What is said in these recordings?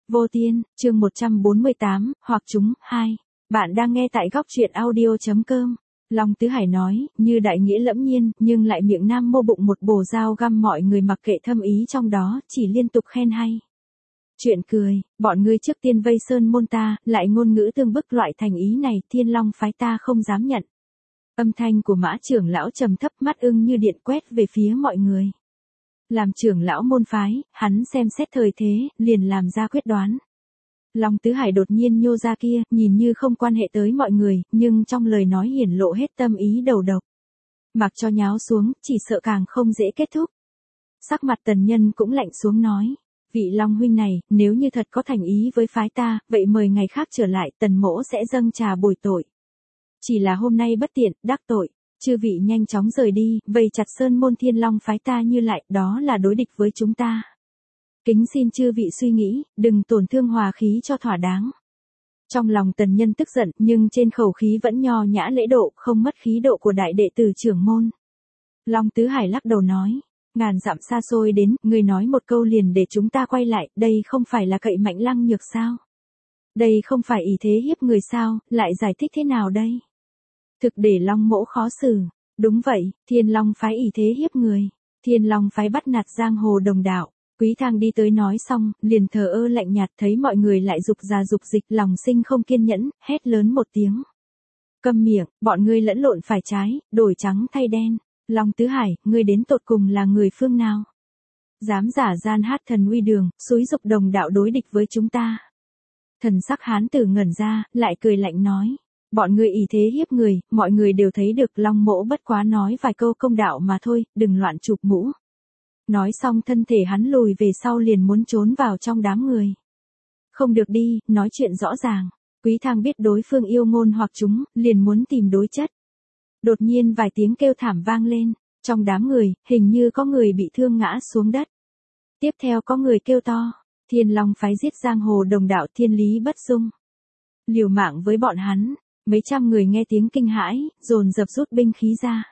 Vô Tiên, chương 148, hoặc chúng, 2. Bạn đang nghe tại góc truyện audio.com. Long Tứ Hải nói, như đại nghĩa lẫm nhiên, nhưng lại miệng nam mô bụng một bồ dao găm mọi người mặc kệ thâm ý trong đó, chỉ liên tục khen hay. Chuyện cười, bọn ngươi trước tiên vây sơn môn ta, lại ngôn ngữ tương bức loại thành ý này, Thiên Long phái ta không dám nhận. Âm thanh của Mã trưởng lão trầm thấp, mắt ưng như điện quét về phía mọi người. Làm trưởng lão môn phái, hắn xem xét thời thế, liền làm ra quyết đoán. Long Tứ Hải đột nhiên nhô ra kia, nhìn như không quan hệ tới mọi người, nhưng trong lời nói hiển lộ hết tâm ý đầu độc. Mặc cho nháo xuống, chỉ sợ càng không dễ kết thúc. Sắc mặt Tần Nhân cũng lạnh xuống nói, vị Long huynh này, nếu như thật có thành ý với phái ta, vậy mời ngày khác trở lại, Tần mỗ sẽ dâng trà bồi tội. Chỉ là hôm nay bất tiện, đắc tội. Chư vị nhanh chóng rời đi, vây chặt sơn môn Thiên Long phái ta như lại, đó là đối địch với chúng ta. Kính xin chư vị suy nghĩ, đừng tổn thương hòa khí cho thỏa đáng. Trong lòng Tần Nhân tức giận, nhưng trên khẩu khí vẫn nho nhã lễ độ, không mất khí độ của đại đệ tử trưởng môn. Long Tứ Hải lắc đầu nói, ngàn dặm xa xôi đến, người nói một câu liền để chúng ta quay lại, đây không phải là cậy mạnh lăng nhược sao? Đây không phải ý thế hiếp người sao, lại giải thích thế nào đây? Thực để Long mỗ khó xử. Đúng vậy, Thiên Long phái ý thế hiếp người. Thiên Long phái bắt nạt giang hồ đồng đạo. Quý Thang đi tới nói xong, liền thờ ơ lạnh nhạt, thấy mọi người lại dục ra dục dịch, lòng sinh không kiên nhẫn, hét lớn một tiếng. Câm miệng, bọn ngươi lẫn lộn phải trái, đổi trắng thay đen. Long Tứ Hải, ngươi đến tột cùng là người phương nào? Dám giả gian hát thần uy đường, xúi dục đồng đạo đối địch với chúng ta. Thần sắc hán tử ngẩn ra, lại cười lạnh nói. Bọn ngươi ý thế hiếp người, mọi người đều thấy được, Long mỗ bất quá nói vài câu công đạo mà thôi, đừng loạn chụp mũ. Nói xong thân thể hắn lùi về sau liền muốn trốn vào trong đám người. Không được đi, nói chuyện rõ ràng. Quý Thang biết đối phương yêu ngôn hoặc chúng, liền muốn tìm đối chất. Đột nhiên vài tiếng kêu thảm vang lên, trong đám người, hình như có người bị thương ngã xuống đất. Tiếp theo có người kêu to, Thiên Long phái giết giang hồ đồng đạo thiên lý bất dung. Liều mạng với bọn hắn. Mấy trăm người nghe tiếng kinh hãi, dồn dập rút binh khí ra.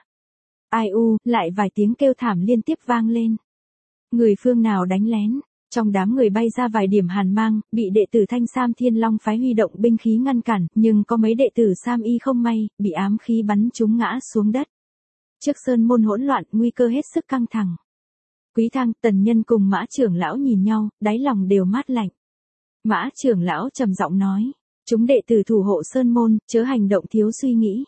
Ai u, lại vài tiếng kêu thảm liên tiếp vang lên. Người phương nào đánh lén, trong đám người bay ra vài điểm hàn mang, bị đệ tử Thanh Sam Thiên Long phái huy động binh khí ngăn cản, nhưng có mấy đệ tử Sam Y không may, bị ám khí bắn trúng ngã xuống đất. Trước sơn môn hỗn loạn, nguy cơ hết sức căng thẳng. Quý Thang, Tần Nhân cùng Mã trưởng lão nhìn nhau, đáy lòng đều mát lạnh. Mã trưởng lão trầm giọng nói. Chúng đệ tử thủ hộ sơn môn, chớ hành động thiếu suy nghĩ.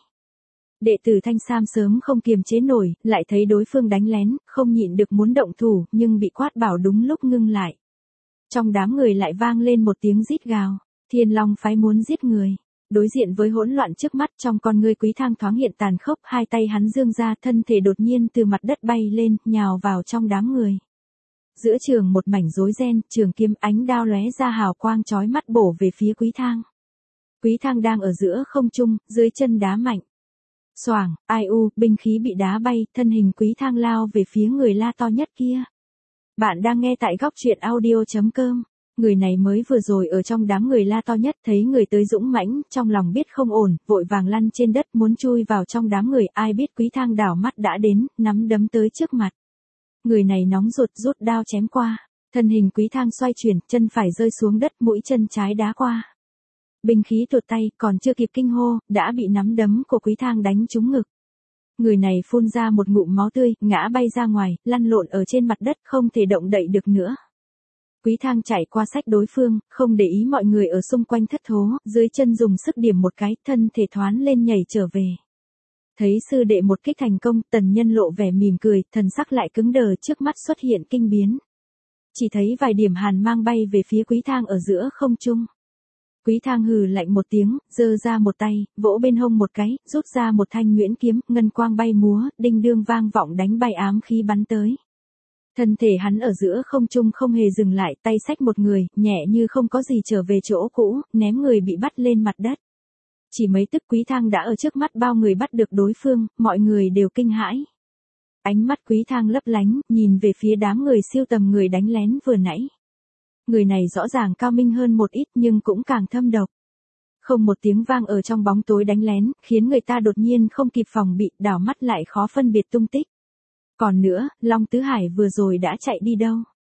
Đệ tử Thanh Sam sớm không kiềm chế nổi, lại thấy đối phương đánh lén, không nhịn được muốn động thủ, nhưng bị quát bảo đúng lúc ngưng lại. Trong đám người lại vang lên một tiếng rít gào, Thiên Long phái muốn giết người. Đối diện với hỗn loạn trước mắt, trong con ngươi Quý Thang thoáng hiện tàn khốc, hai tay hắn giương ra, thân thể đột nhiên từ mặt đất bay lên, nhào vào trong đám người. Giữa trường một mảnh rối ren, trường kiếm ánh đao lóe ra hào quang chói mắt bổ về phía Quý Thang. Quý Thang đang ở giữa không trung, dưới chân đá mạnh. Xoảng, ai u, binh khí bị đá bay, thân hình Quý Thang lao về phía người la to nhất kia. Bạn đang nghe tại góc truyện audio.com. Người này mới vừa rồi ở trong đám người la to nhất, thấy người tới dũng mãnh, trong lòng biết không ổn, vội vàng lăn trên đất muốn chui vào trong đám người, ai biết Quý Thang đảo mắt đã đến, nắm đấm tới trước mặt. Người này nóng ruột rút đao chém qua, thân hình Quý Thang xoay chuyển, chân phải rơi xuống đất, mũi chân trái đá qua. Binh khí tuột tay, còn chưa kịp kinh hô, đã bị nắm đấm của Quý Thang đánh trúng ngực. Người này phun ra một ngụm máu tươi, ngã bay ra ngoài, lăn lộn ở trên mặt đất, không thể động đậy được nữa. Quý Thang chạy qua xách đối phương, không để ý mọi người ở xung quanh thất thố, dưới chân dùng sức điểm một cái, thân thể thoán lên nhảy trở về. Thấy sư đệ một kích thành công, Tần Nhân lộ vẻ mỉm cười, thần sắc lại cứng đờ, trước mắt xuất hiện kinh biến. Chỉ thấy vài điểm hàn mang bay về phía Quý Thang ở giữa không trung. Quý Thang hừ lạnh một tiếng, giơ ra một tay, vỗ bên hông một cái, rút ra một thanh nhuyễn kiếm, ngân quang bay múa, đinh đương vang vọng đánh bay ám khí bắn tới. Thân thể hắn ở giữa không trung không hề dừng lại, tay xách một người, nhẹ như không có gì trở về chỗ cũ, ném người bị bắt lên mặt đất. Chỉ mấy tức Quý Thang đã ở trước mắt bao người bắt được đối phương, mọi người đều kinh hãi. Ánh mắt Quý Thang lấp lánh, nhìn về phía đám người siêu tầm người đánh lén vừa nãy. Người này rõ ràng cao minh hơn một ít nhưng cũng càng thâm độc. Không một tiếng vang ở trong bóng tối đánh lén, khiến người ta đột nhiên không kịp phòng bị, đảo mắt lại khó phân biệt tung tích. Còn nữa, Long Tứ Hải vừa rồi đã chạy đi đâu?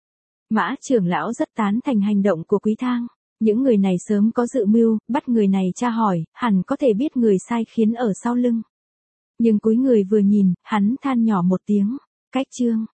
Mã trưởng lão rất tán thành hành động của Quý Thang. Những người này sớm có dự mưu, bắt người này tra hỏi, hẳn có thể biết người sai khiến ở sau lưng. Nhưng cúi người vừa nhìn, hắn than nhỏ một tiếng. Cách chương